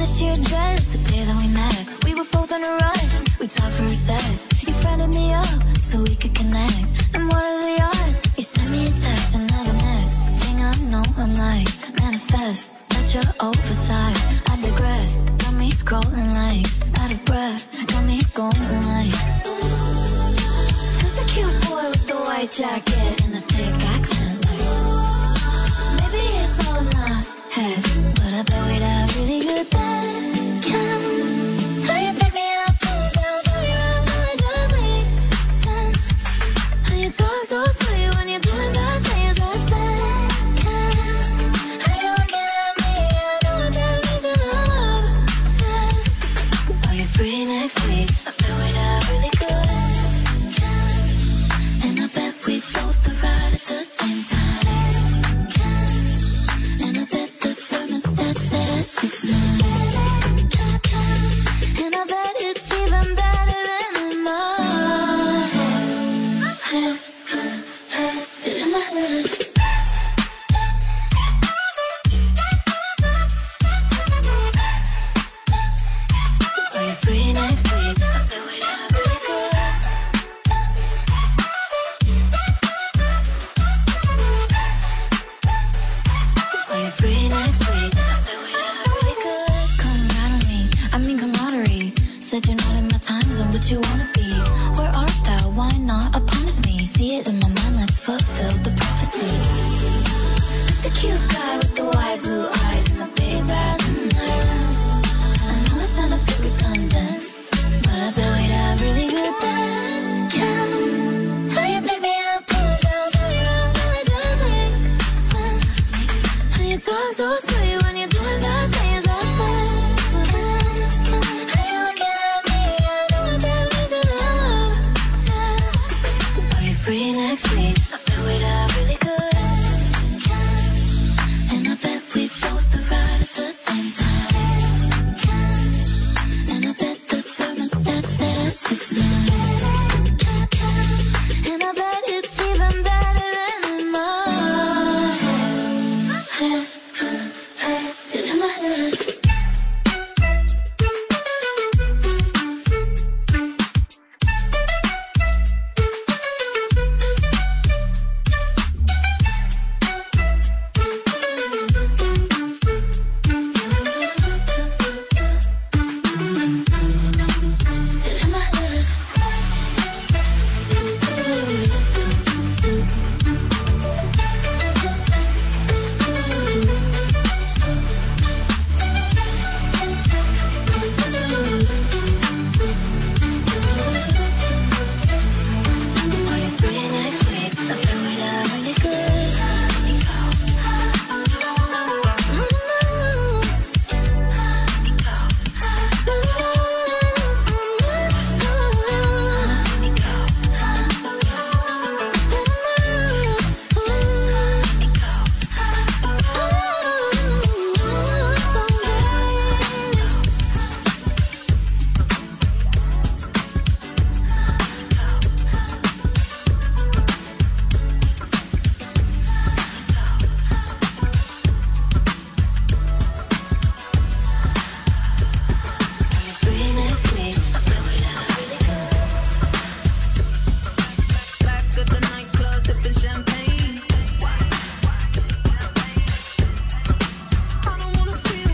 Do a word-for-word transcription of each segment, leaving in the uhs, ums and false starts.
miss your dress the day that we met. We were both in a rush, we talked for a sec. You friended me up so we could connect. And what are the odds? You sent me a text, and now the next thing I know, I'm like, manifest. That's your oversized, I digress. Got me scrolling like, out of breath. Got me going like, who's the cute boy with the white jacket and the thick accent? Like, maybe it's all in my head, but I bet we'd have really good then. How you pick me up, pull me down, turn me around, how it just makes sense. How you talk so sweet when you're doing bad things, that's bad. How you looking at me, I know what that means, and I'm obsessed. Are you free next week? I bet we'd have really good. And I bet we both arrive at the same time. And I bet the thermostat set at six nine. And I bet it's even better than in my head. In my head. Are you free next week? I bet we'd have really good. Are you free next week? I bet we'd have really good. Come round on me, I mean camaraderie. Said you're not in my time zone, but you wanna be. Where art thou? Why not upon with me? See it in my mind, let's fulfill the prophecy. Who's the cute guy with the wide blue eyes and the big bad mm, I know it sound a bit redundant, but I bet we'd have really good then. How you pick me up, pull me down, turn me around, how it just makes sense. How you talk so sweet when you're doing bad things, that's fine. How you looking at me, I know what that means, and I'm obsessed. Are you free next week? I bet we'd have really good. And I bet we both arrive at the same time. And I bet the thermostat set at six nine. And I bet it's even better than in my head. In my head. Are you free next week? I bet we'd have really good. Are you free next week? I bet we'd have really good. Back at the nightclub, sipping champagne. I don't wanna feel.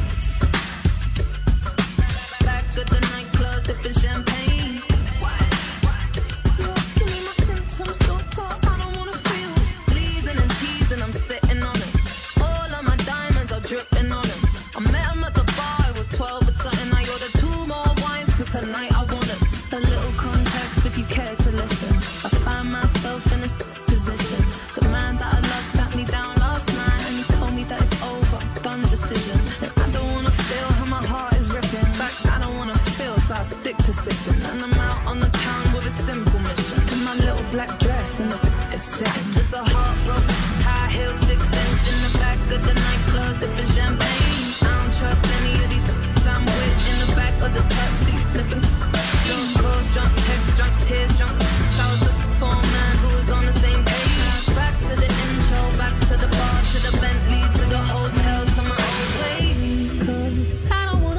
Back at the nightclub, sipping champagne. You're asking me my symptoms, so dark, I don't wanna feel. Sleazing and teasing, I'm sitting on it. All of my diamonds are dripping on him. I met him at the bar, it was twelve or something. I ordered two more wines, cause tonight I want it. A little context if you care to listen. I find myself in a position. The man that I love sat me down last night and he told me that it's over, done decision. And I don't wanna feel how my heart is ripping. In fact, I don't wanna feel, so I stick to sipping. And I'm out on the town with a simple mission. In my little black dress and the is sitting. Just a heartbroken, high heel, six inch in the back of the nightclub, sipping champagne. I don't trust any of these I'm with in the back of the taxi, sniffing. Drunk calls, drunk texts, drunk tears, drunk. I was looking for a man who was on the same page. Back to the intro, back to the bar, to the Bentley, to the hotel, to my own way. Cause I don't want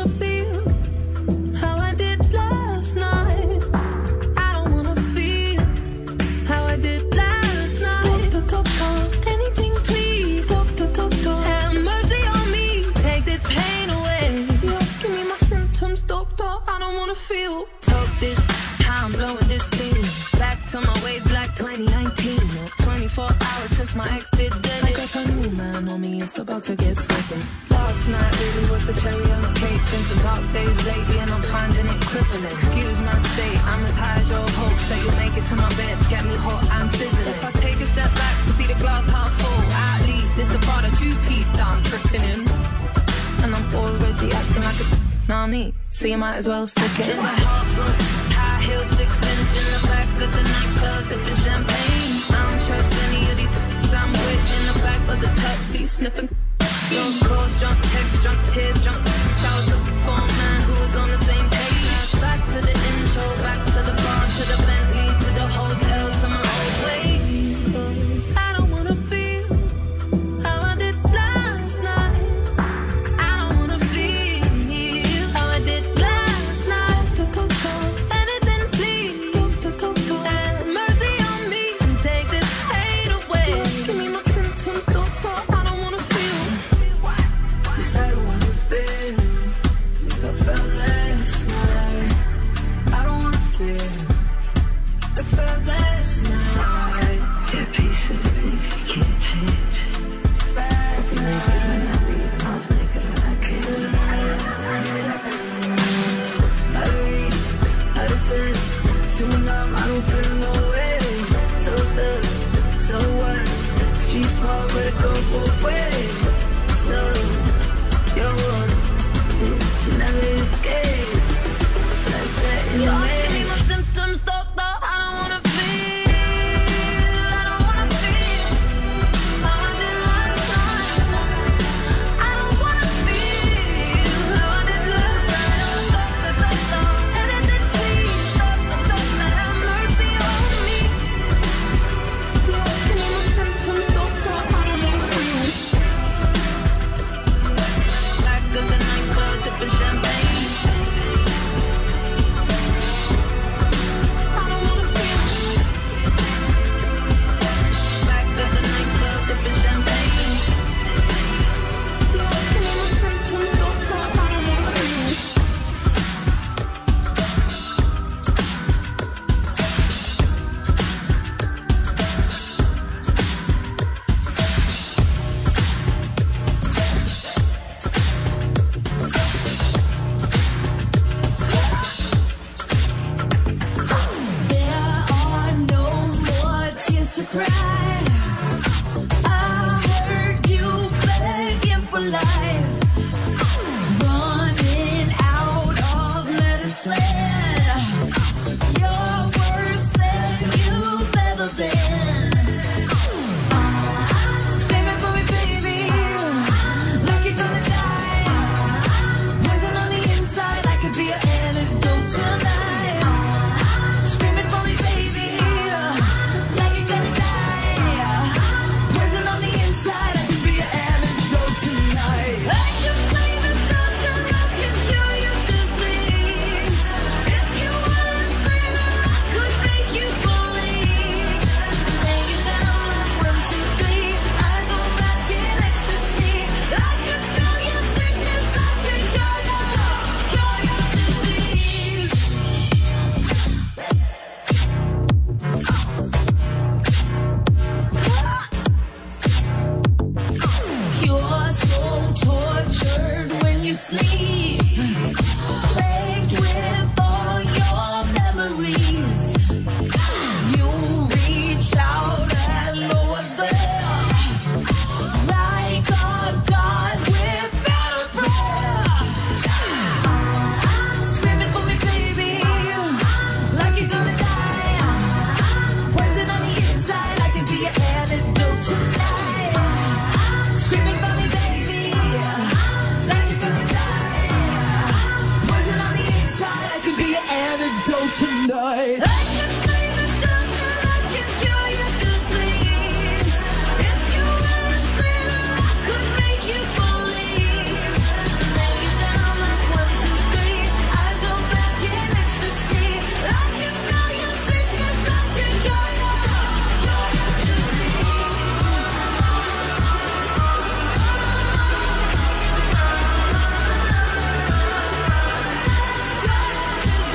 wanna feel. Talk this, how I'm blowing this steam. Back to my ways like twenty nineteen. twenty-four hours since my ex did dead. I got a new man on me, it's about to get sweaty. Last night really was the cherry on the cake. Been some dark days lately and I'm finding it crippling. Excuse my state, I'm as high as your hopes that you'll make it to my bed, get me hot and sizzling. If I take a step back to see the glass half full, at least it's the part of two-piece that I'm tripping in. And I'm already acting like a nah me, so you might as well stick it. Just a heartbroken, high heel, six inch in the back of the nightclub, sipping champagne. I don't trust any of these I'm with in the back of the taxi, sniffing. Drunk calls, drunk texts, drunk tears, drunk texts. I was looking for a man who was on the same page. Back to the intro, back to the bar, to the Bentley, to the hotel, to my old way. 'Cause I don't wanna feel how I did last night. I don't wanna feel how I did last night. Anything please, have mercy on me and take this hate away. Give me my symptoms, doctor, I don't wanna feel. Yes, I don't wanna feel like I felt last night. I don't wanna feel like I felt last night. Yeah, peace of the things you can't change. I was naked when I leave, I was naked when I came. Out of reach, out of touch, too numb, I don't feel no way. So stuck, so what? Street small, but it go both ways. So, you're one, you never escape. Sunset in the Lost way. me my symptoms, doctor, I don't wanna feel. I don't wanna feel how I did last night. I don't wanna feel how I did last night. Doctor, doctor, anything please, doctor, doctor, have mercy on me. Lost me my symptoms, doctor, I don't wanna feel. Back of the nightclub, sipping champagne. I don't wanna feel. Back of the nightclub, sipping champagne. Lost me my symptoms, doctor, I don't wanna feel. There are no more tears to cry. I heard you begging for life, running out of medicine. You're worse than you've ever been. Screaming for me, baby, like you're gonna die. Poison on the inside, I could be your antidote tonight. Screaming for me, baby, like you're gonna die. Poison on the inside, I could be your antidote tonight. I can play the doctor, I can cure your disease. If you were a sinner, I could make you believe. Lay you down like one, two, three, eyes on back in ecstasy. I can smell your sickness, I can cure your, cure your disease. You're so tortured when you sleep, plagued with all your memories. You reach out and no one's there, like a god without a prayer. Screaming for me, baby, like you're gonna die. Poison on the inside, I can be your antidote tonight. Screaming for me, baby, like you're gonna die. Poison on the inside, I can be your antidote tonight. I can play the doctor, I can cure your disease. If you were a sinner, I could make you believe. Lay you down like one, two, three, eyes on back in ecstasy. I can smell your sickness, I can cure your, cure your disease. Cure your disease.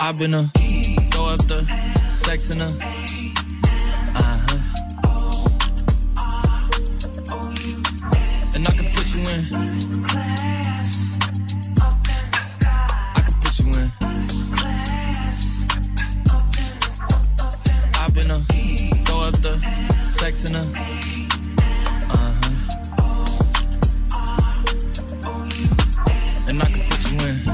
I've been a throw up the sex in a uh-huh. And I can put you in. I can put you in. I've been a throw up the sex in a uh-huh. And I can put you in.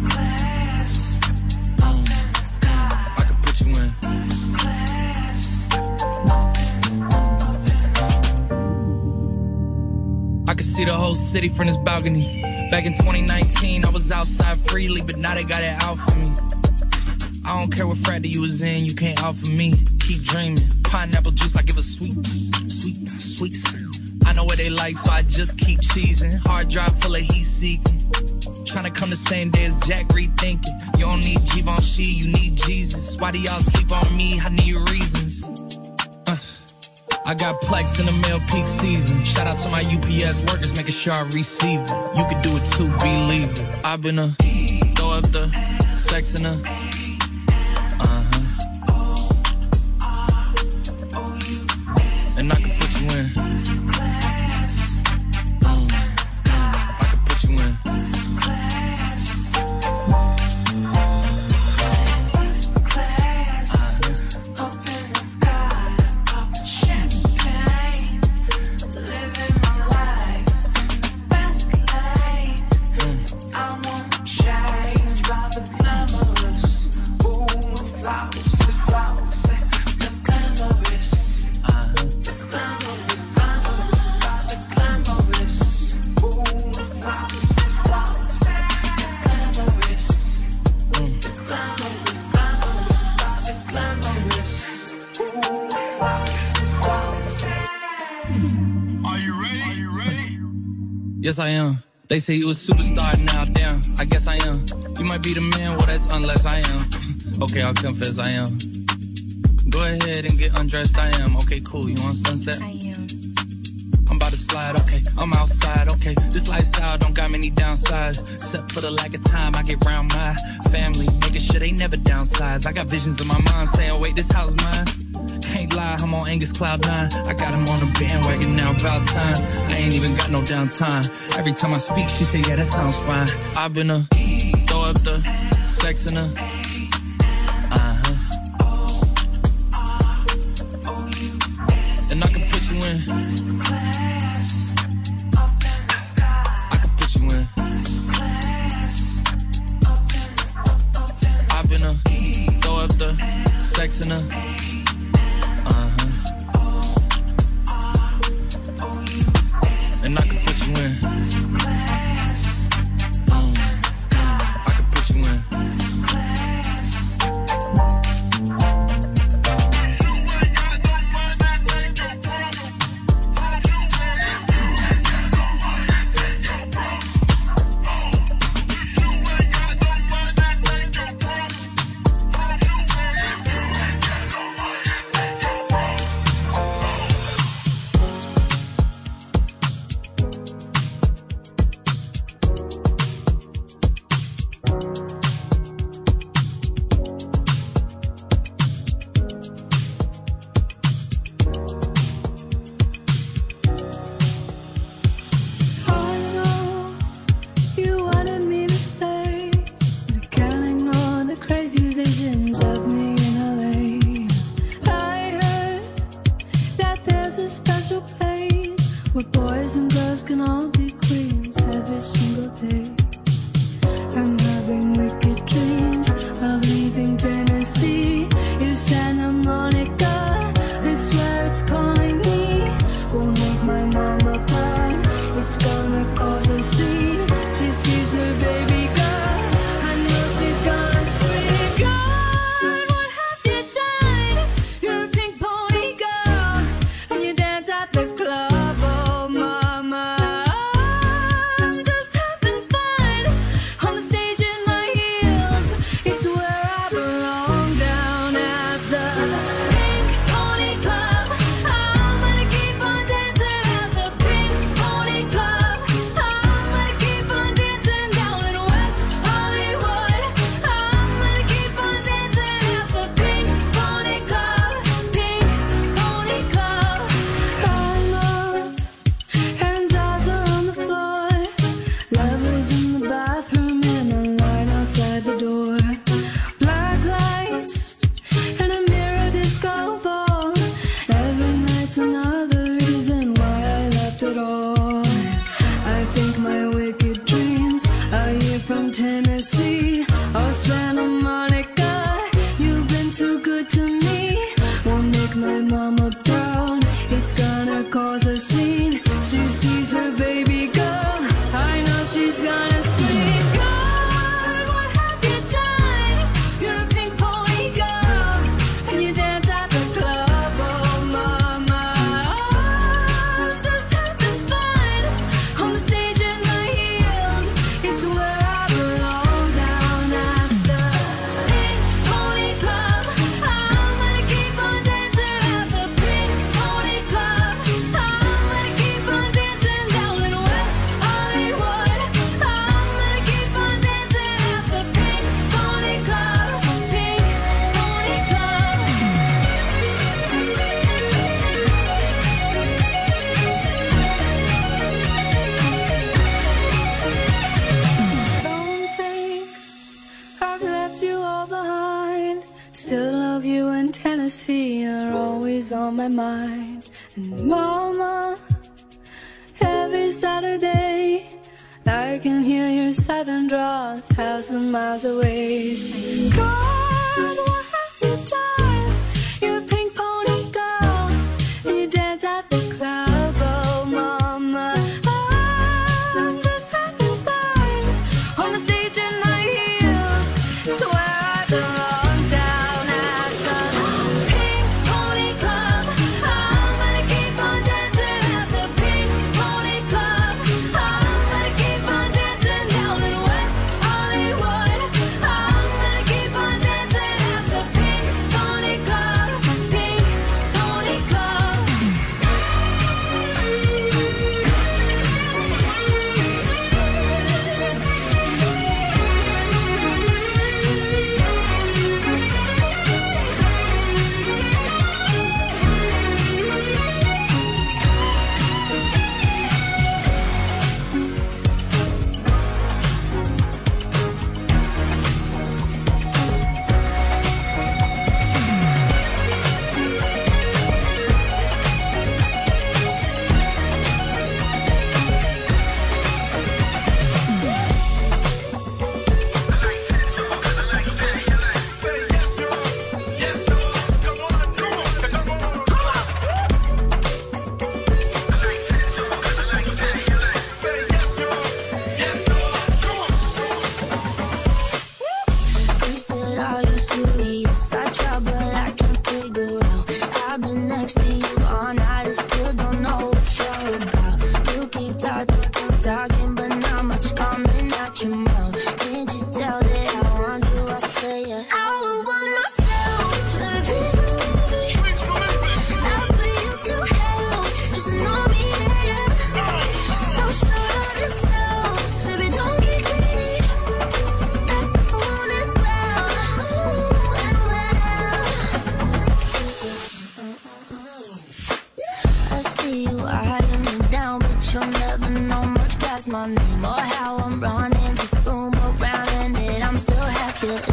I could see the whole city from this balcony. Back in twenty nineteen, I was outside freely, but now they got it out for me. I don't care what frat you was in, you can't out for me. Keep dreaming. Pineapple juice, I give a sweet, sweet, sweet. I know what they like, so I just keep cheesing. Hard drive full of heat seeking. Tryna come the same day as Jack rethinking. You don't need Givenchy, you need Jesus. Why do y'all sleep on me? I need reasons. Uh. I got Plex in the mail peak season. Shout out to my U P S workers, making sure I receive it. You can do it too, believe it. I've been a throw up the sex in a uh-huh. And I can put you in. Mm, mm, I can put you in. Yes, I am. They say you a superstar now, damn. I guess I am. You might be the man, well, that's unless I am. Okay, I'll confess I am. Go ahead and get undressed, I am. Okay, cool, you want sunset? I am. I'm about to slide, okay. I'm outside, okay. This lifestyle don't got many downsides. Except for the lack of time I get around my family. Making sure they never downsize. I got visions of my mom saying, wait, this house mine. Can't lie, I'm on Angus Cloud nine. I got him on the bandwagon now, about time. I ain't even got no downtime. Every time I speak, she say, yeah, that sounds fine. I've been a throw up the sex in a uh-huh. And I can put you in. I can put you in. I've been a throw up the sex in a and I can put you in. Mm, mm, I can put you in. Tennessee or Santa Monica. You've been too good to me. Won't make my mama proud. It's gonna cause a scene. She sees her baby girl. I know she's gonna scream. God, what have you done? You're a pink pony girl, and you dance at the club. Oh, mama, I'm just having fun on the stage in my heels. It's where I belong, down at the Pink Pony Club. I'm gonna keep on dancing at the Pink Pony Club. I'm gonna keep on dancing down in West Hollywood. I'm gonna keep on dancing at the Pink Pony Club. Pink Pony Club. Don't think I've left you all behind. Still love you in Tennessee. You're always on my mind. And mama, every Saturday I can hear your southern drawl a thousand miles away. Saying, God, what have you done? You're a pink pony girl. You dance at the club. Oh, mama, I'm just having fun on the stage in my heels. It's where I belong, down at the Pink Pony Club. I'm gonna keep on dancing at the Pink Pony Club. I'm gonna keep on dancing down in West Hollywood. I'm gonna keep on dancing at the Pink Pony Club. Pink Pony Club. They said, are you serious? I try, but I can't figure out. I've been next to you all night and still don't know what you're about. You keep talking, talking, but not much coming out your mouth. Can't you tell that I want you? I say it. I would want myself. Baby, please believe me. I'll put you through hell. Just know me, yeah. So sure of yourself. Baby, don't get greedy. I want it well. Ooh, and well. I see you eyeing me down, but you'll never know much past my name or how I'm running. Just boom around and it, I'm still half your